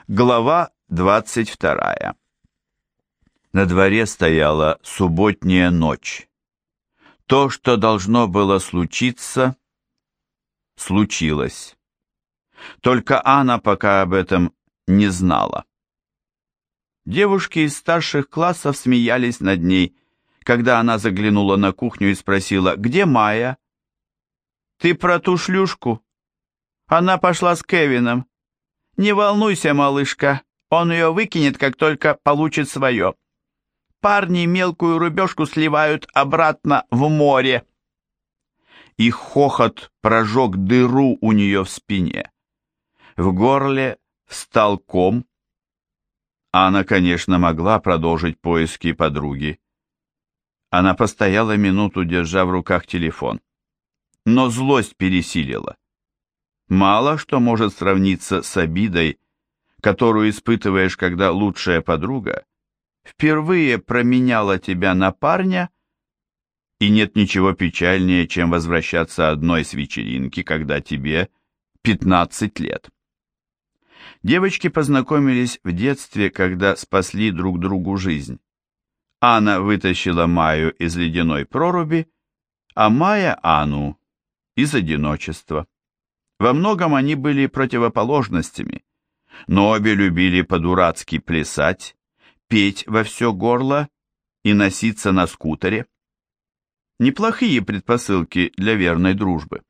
Глава 22. На дворе стояла субботняя ночь. То, что должно было случиться, случилось. Только Анна пока об этом не знала. Девушки из старших классов смеялись над ней, когда она заглянула на кухню и спросила: «Где Майя?» «Ты про ту шлюшку? Она пошла с Кевином. Не волнуйся, малышка, он ее выкинет, как только получит свое. Парни мелкую рыбешку сливают обратно в море». Их хохот прожег дыру у нее в спине. В горле встал ком. Анна, конечно, могла продолжить поиски подруги. Она постояла минуту, держа в руках телефон. Но злость пересилила. Мало что может сравниться с обидой, которую испытываешь, когда лучшая подруга впервые променяла тебя на парня, и нет ничего печальнее, чем возвращаться одной с вечеринки, когда тебе 15 лет. Девочки познакомились в детстве, когда спасли друг другу жизнь. Анна вытащила Майю из ледяной проруби, а Майя Анну из одиночества. Во многом они были противоположностями, но обе любили по-дурацки плясать, петь во все горло и носиться на скутере. Неплохие предпосылки для верной дружбы.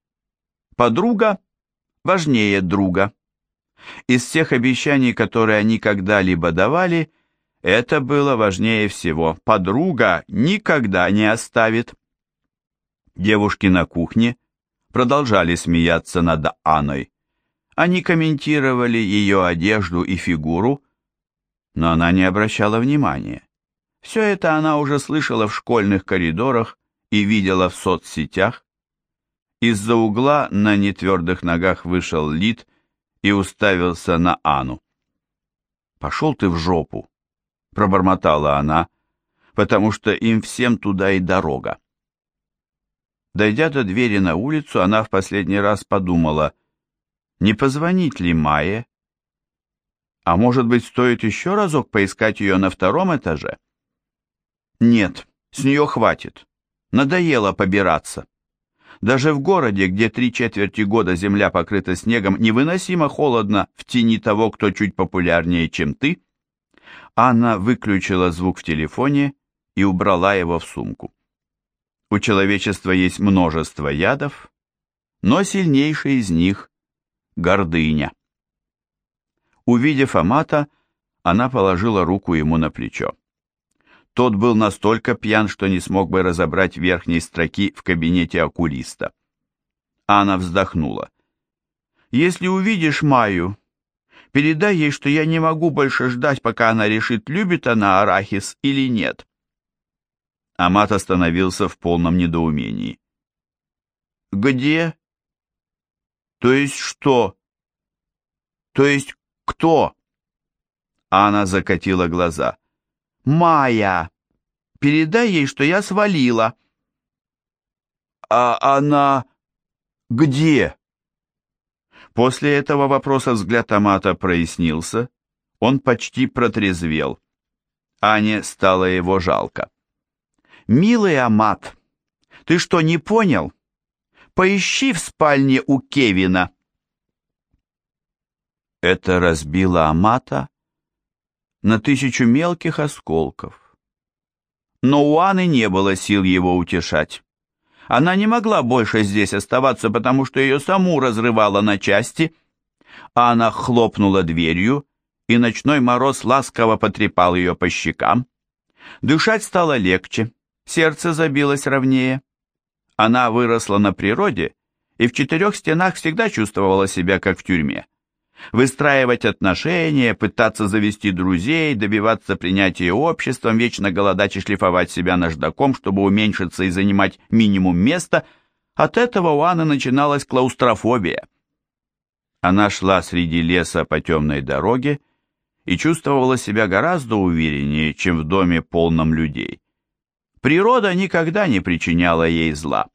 Подруга важнее друга. Из всех обещаний, которые они когда-либо давали, это было важнее всего. Подруга никогда не оставит. Девушки на кухне продолжали смеяться над Анной. Они комментировали ее одежду и фигуру, но она не обращала внимания. Все это она уже слышала в школьных коридорах и видела в соцсетях. Из-за угла на нетвердых ногах вышел Лид и уставился на Анну. «Пошел ты в жопу», — пробормотала она, потому что им всем туда и дорога. Дойдя до двери на улицу, она в последний раз подумала, не позвонить ли Майе? А может быть, стоит еще разок поискать ее на втором этаже? Нет, с нее хватит. Надоело побираться. Даже в городе, где 3/4 года земля покрыта снегом, невыносимо холодно в тени того, кто чуть популярнее, чем ты. Анна выключила звук в телефоне и убрала его в сумку. У человечества есть множество ядов, но сильнейший из них — гордыня. Увидев Амата, она положила руку ему на плечо. Тот был настолько пьян, что не смог бы разобрать верхней строки в кабинете окулиста. Анна вздохнула. «Если увидишь Майю, передай ей, что я не могу больше ждать, пока она решит, любит она арахис или нет». Амат остановился в полном недоумении. «Где? То есть что? То есть кто?» Анна закатила глаза. «Майя! Передай ей, что я свалила». «А она где?» После этого вопроса взгляд Амата прояснился. Он почти протрезвел. Ане стало его жалко. «Милый Амат, ты что, не понял? Поищи в спальне у Кевина». Это разбило Амата на 1000 мелких осколков. Но у Анны не было сил его утешать. Она не могла больше здесь оставаться, потому что ее саму разрывало на части. Анна хлопнула дверью, и ночной мороз ласково потрепал ее по щекам. Дышать стало легче, сердце забилось ровнее. Она выросла на природе и в 4 стенах всегда чувствовала себя как в тюрьме. Выстраивать отношения, пытаться завести друзей, добиваться принятия обществом, вечно голодать и шлифовать себя наждаком, чтобы уменьшиться и занимать минимум места — от этого у Анны начиналась клаустрофобия. Она шла среди леса по темной дороге и чувствовала себя гораздо увереннее, чем в доме, полном людей. Природа никогда не причиняла ей зла.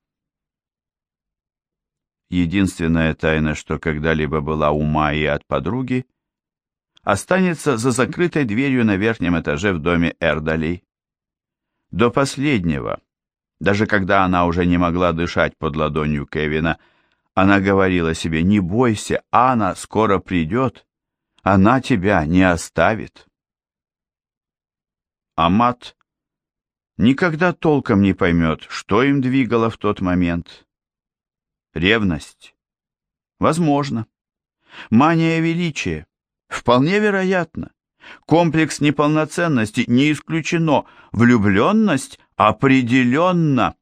Единственная тайна, что когда-либо была у Майи от подруги, останется за закрытой дверью на верхнем этаже в доме Эрдалей. До последнего, даже когда она уже не могла дышать под ладонью Кевина, она говорила себе: «Не бойся, Анна скоро придет, она тебя не оставит». Амат никогда толком не поймет, что им двигало в тот момент. Ревность? Возможно. Мания величия? Вполне вероятно. Комплекс неполноценности не исключено. Влюбленность? Определенно.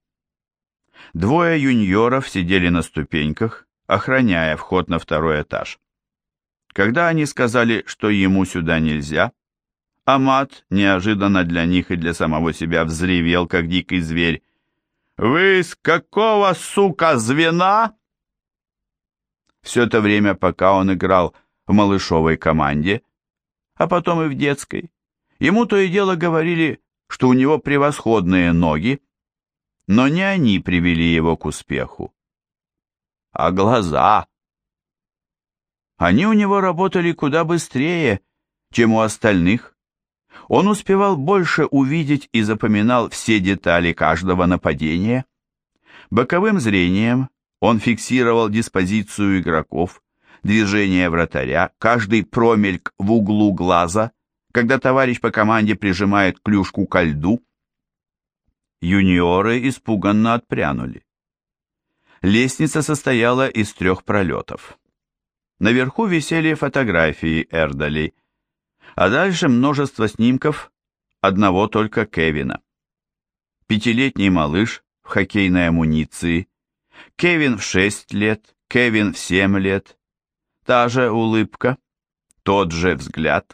Двое юниоров сидели на ступеньках, охраняя вход на второй этаж. Когда они сказали, что ему сюда нельзя, Амат неожиданно для них и для самого себя взревел, как дикий зверь: «Вы с какого, сука, звена?» Все это время, пока он играл в малышовой команде, а потом и в детской, ему то и дело говорили, что у него превосходные ноги, но не они привели его к успеху, а глаза. Они у него работали куда быстрее, чем у остальных. Он успевал больше увидеть и запоминал все детали каждого нападения. Боковым зрением он фиксировал диспозицию игроков, движение вратаря, каждый промельк в углу глаза, когда товарищ по команде прижимает клюшку ко льду. Юниоры испуганно отпрянули. Лестница состояла из 3 пролетов. Наверху висели фотографии Эрдалей, а дальше множество снимков одного только Кевина. 5-летний малыш в хоккейной амуниции, Кевин в 6 лет, Кевин в 7 лет, та же улыбка, тот же взгляд.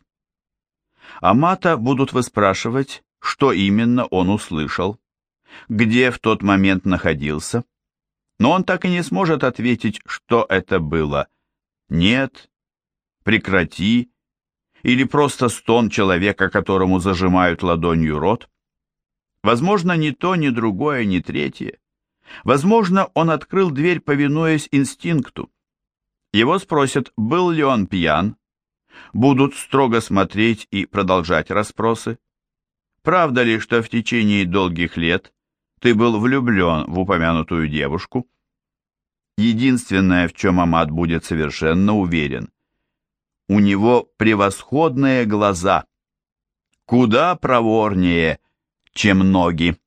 Амата будут выспрашивать, что именно он услышал, где в тот момент находился, но он так и не сможет ответить, что это было. Нет, прекрати, или просто стон человека, которому зажимают ладонью рот. Возможно, ни то, ни другое, ни третье. Возможно, он открыл дверь, повинуясь инстинкту. Его спросят, был ли он пьян. Будут строго смотреть и продолжать расспросы. Правда ли, что в течение долгих лет ты был влюблен в упомянутую девушку? Единственное, в чем Амат будет совершенно уверен: у него превосходные глаза, куда проворнее, чем ноги.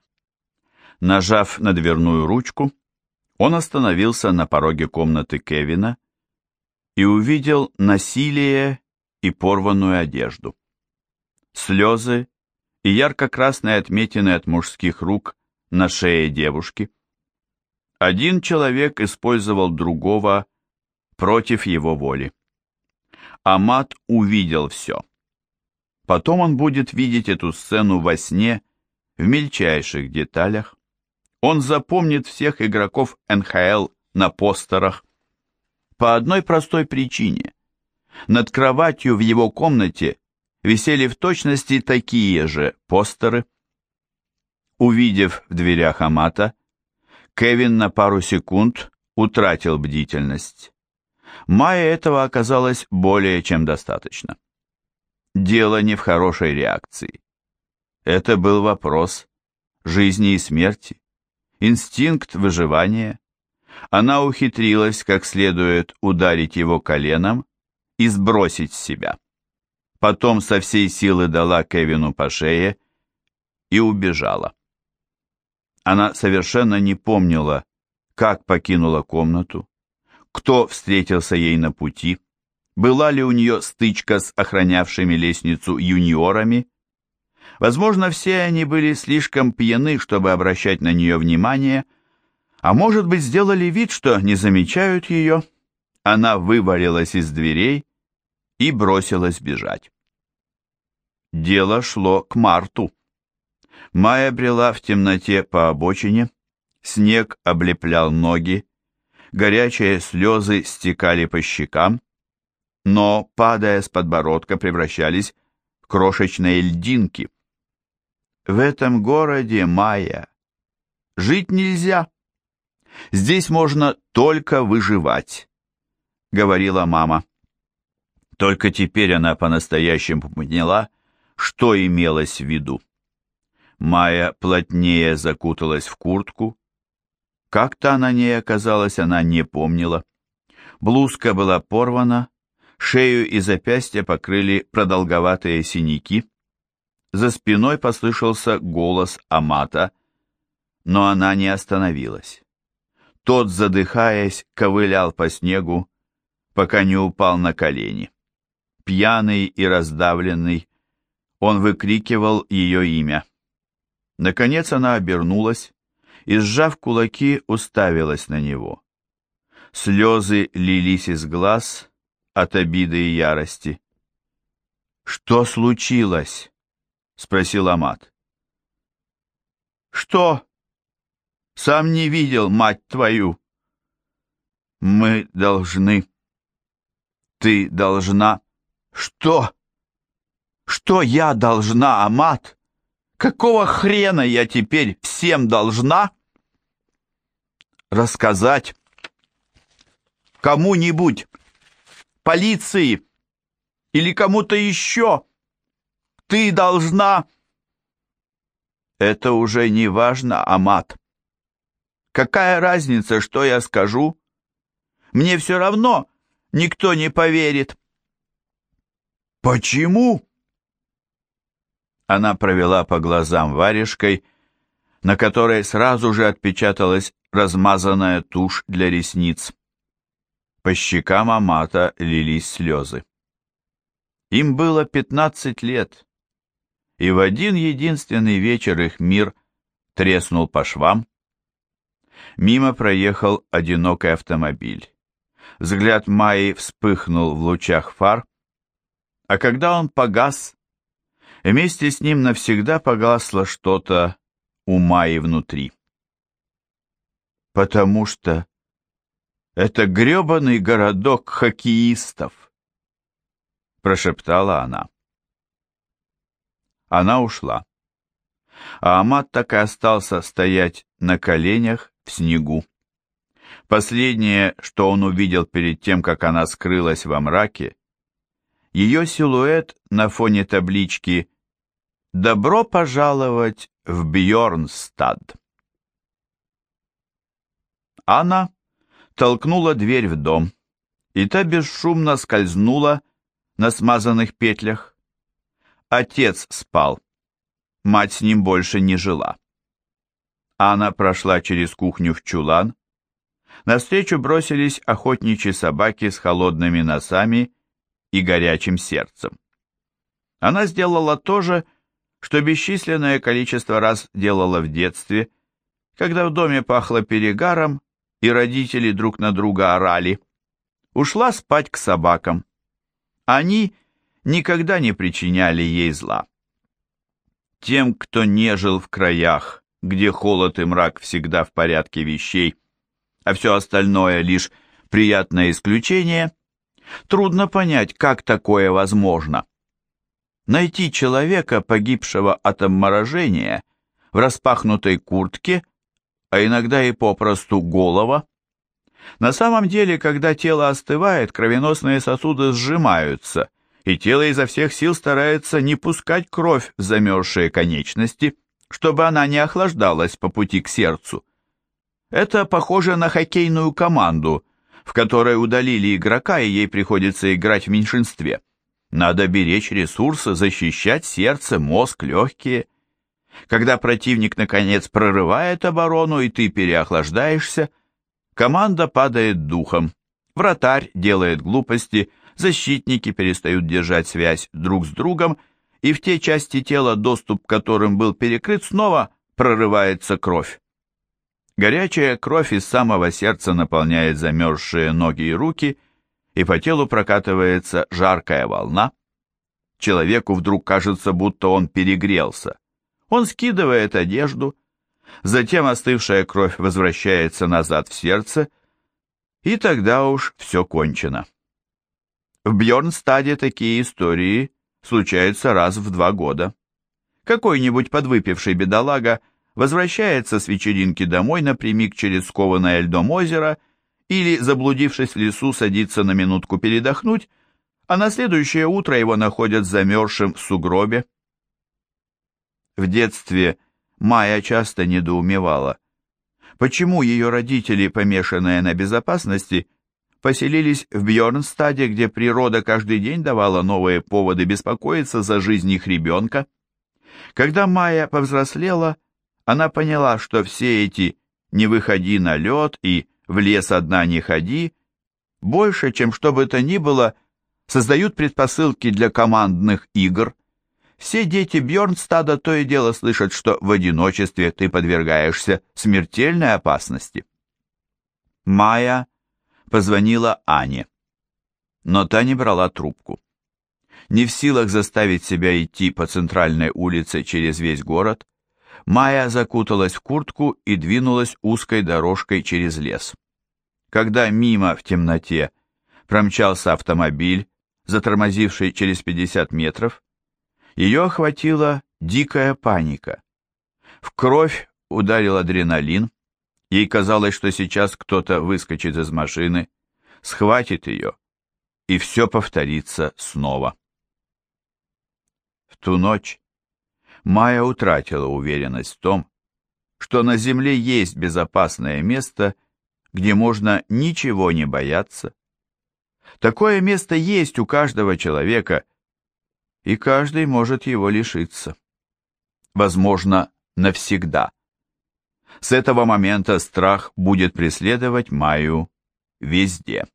Нажав на дверную ручку, он остановился на пороге комнаты Кевина и увидел насилие и порванную одежду. Слезы и ярко-красные отметины от мужских рук на шее девушки. Один человек использовал другого против его воли. Амат увидел все. Потом он будет видеть эту сцену во сне в мельчайших деталях. Он запомнит всех игроков НХЛ на постерах. По одной простой причине. Над кроватью в его комнате висели в точности такие же постеры. Увидев в дверях Амата, Кевин на пару секунд утратил бдительность. Майе этого оказалось более чем достаточно. Дело не в хорошей реакции. Это был вопрос жизни и смерти, инстинкт выживания. Она ухитрилась как следует ударить его коленом и сбросить с себя. Потом со всей силы дала Кевину по шее и убежала. Она совершенно не помнила, как покинула комнату, кто встретился ей на пути, была ли у нее стычка с охранявшими лестницу юниорами. Возможно, все они были слишком пьяны, чтобы обращать на нее внимание, а может быть, сделали вид, что не замечают ее. Она вывалилась из дверей и бросилась бежать. Дело шло к марту. Майя брела в темноте по обочине, снег облеплял ноги, горячие слезы стекали по щекам, но, падая с подбородка, превращались в крошечные льдинки. В этом городе, Майя, жить нельзя. Здесь можно только выживать, говорила мама. Только теперь она по-настоящему поняла, что имелось в виду. Майя плотнее закуталась в куртку. Как-то на ней оказалось, она не помнила. Блузка была порвана, шею и запястья покрыли продолговатые синяки. За спиной послышался голос Амата, но она не остановилась. Тот, задыхаясь, ковылял по снегу, пока не упал на колени. Пьяный и раздавленный, он выкрикивал ее имя. Наконец она обернулась и, сжав кулаки, уставилась на него. Слезы лились из глаз от обиды и ярости. «Что случилось?» — спросил Амат. «Что? Сам не видел, мать твою!» «Мы должны...» «Ты должна...» «Что? Что я должна, Амат? Какого хрена я теперь всем должна?» «Рассказать кому-нибудь, полиции или кому-то еще. Ты должна...» «Это уже не важно, Амат. Какая разница, что я скажу? Мне все равно никто не поверит». «Почему?» Она провела по глазам варежкой, на которой сразу же отпечаталась размазанная тушь для ресниц. По щекам Амата лились слезы. Им было 15 лет, и в один единственный вечер их мир треснул по швам. Мимо проехал одинокий автомобиль. Взгляд Майи вспыхнул в лучах фар, а когда он погас, вместе с ним навсегда погасло что-то у Майи внутри. «Потому что это грёбаный городок хоккеистов», — прошептала она. Она ушла, а Амат так и остался стоять на коленях в снегу. Последнее, что он увидел перед тем, как она скрылась во мраке, ее силуэт на фоне таблички «Добро пожаловать в Бьорнстад». Анна толкнула дверь в дом, и та бесшумно скользнула на смазанных петлях. Отец спал, мать с ним больше не жила. Анна прошла через кухню в чулан. Навстречу бросились охотничьи собаки с холодными носами и горячим сердцем. Она сделала то же, что бесчисленное количество раз делала в детстве, когда в доме пахло перегаром и родители друг на друга орали. Ушла спать к собакам. Они никогда не причиняли ей зла. Тем, кто не жил в краях, где холод и мрак всегда в порядке вещей, а все остальное лишь приятное исключение, трудно понять, как такое возможно. Найти человека, погибшего от обморожения, в распахнутой куртке, а иногда и попросту голого. На самом деле, когда тело остывает, кровеносные сосуды сжимаются, и тело изо всех сил старается не пускать кровь в замерзшие конечности, чтобы она не охлаждалась по пути к сердцу. Это похоже на хоккейную команду, в которой удалили игрока, и ей приходится играть в меньшинстве. Надо беречь ресурсы, защищать сердце, мозг, легкие. Когда противник, наконец, прорывает оборону, и ты переохлаждаешься, команда падает духом, вратарь делает глупости, защитники перестают держать связь друг с другом, и в те части тела, доступ к которым был перекрыт, снова прорывается кровь. Горячая кровь из самого сердца наполняет замерзшие ноги и руки, и по телу прокатывается жаркая волна. Человеку вдруг кажется, будто он перегрелся. Он скидывает одежду, затем остывшая кровь возвращается назад в сердце, и тогда уж все кончено. В Бьорнстаде такие истории случаются раз в 2 года. Какой-нибудь подвыпивший бедолага возвращается с вечеринки домой напрямик через скованное льдом озеро или, заблудившись в лесу, садится на минутку передохнуть, а на следующее утро его находят замерзшим в сугробе. В детстве Майя часто недоумевала, почему ее родители, помешанные на безопасности, поселились в Бьорнстаде, где природа каждый день давала новые поводы беспокоиться за жизнь их ребенка. Когда Майя повзрослела, она поняла, что все эти «не выходи на лед» и «в лес одна не ходи» больше, чем что бы то ни было, создают предпосылки для командных игр. Все дети Бьорнстада то и дело слышат, что в одиночестве ты подвергаешься смертельной опасности. Майя позвонила Ане, но та не брала трубку. Не в силах заставить себя идти по центральной улице через весь город, Майя закуталась в куртку и двинулась узкой дорожкой через лес. Когда мимо в темноте промчался автомобиль, затормозивший через 50 метров, ее охватила дикая паника. В кровь ударил адреналин, ей казалось, что сейчас кто-то выскочит из машины, схватит ее, и все повторится снова. В ту ночь Майя утратила уверенность в том, что на земле есть безопасное место, где можно ничего не бояться. Такое место есть у каждого человека, и каждый может его лишиться. Возможно, навсегда. С этого момента страх будет преследовать Майю везде.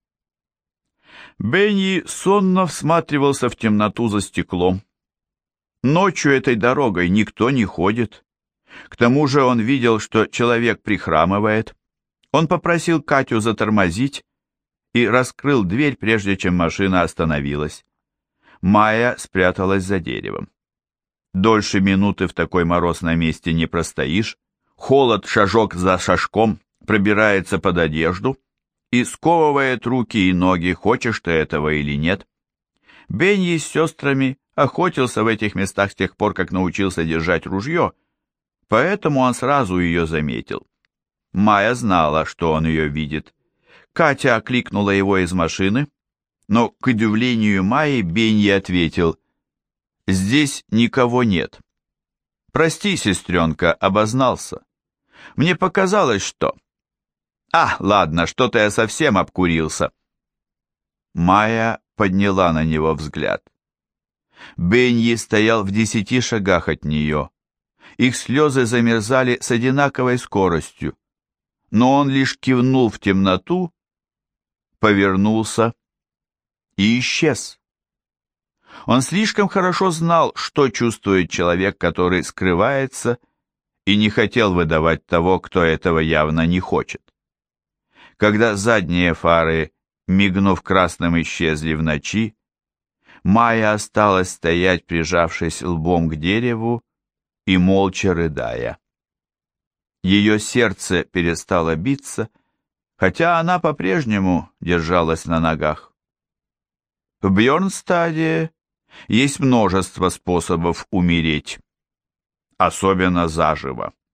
Бенни сонно всматривался в темноту за стеклом. Ночью этой дорогой никто не ходит. К тому же он видел, что человек прихрамывает. Он попросил Катю затормозить и раскрыл дверь, прежде чем машина остановилась. Майя спряталась за деревом. Дольше минуты в такой мороз на месте не простоишь. Холод шажок за шажком пробирается под одежду и сковывает руки и ноги, хочешь ты этого или нет. Бенни с сестрами охотился в этих местах с тех пор, как научился держать ружье, поэтому он сразу ее заметил. Майя знала, что он ее видит. Катя окликнула его из машины, но, к удивлению Майи, Бенни ответил: «Здесь никого нет». «Прости, сестренка, обознался. Мне показалось, что...» Ладно, что-то я совсем обкурился». Майя подняла на него взгляд. Бенни стоял в 10 шагах от нее. Их слезы замерзали с одинаковой скоростью, но он лишь кивнул в темноту, повернулся и исчез. Он слишком хорошо знал, что чувствует человек, который скрывается, и не хотел выдавать того, кто этого явно не хочет. Когда задние фары, мигнув красным, исчезли в ночи, Майя осталась стоять, прижавшись лбом к дереву и молча рыдая. Ее сердце перестало биться, хотя она по-прежнему держалась на ногах. В Бьорнстаде есть множество способов умереть, особенно заживо.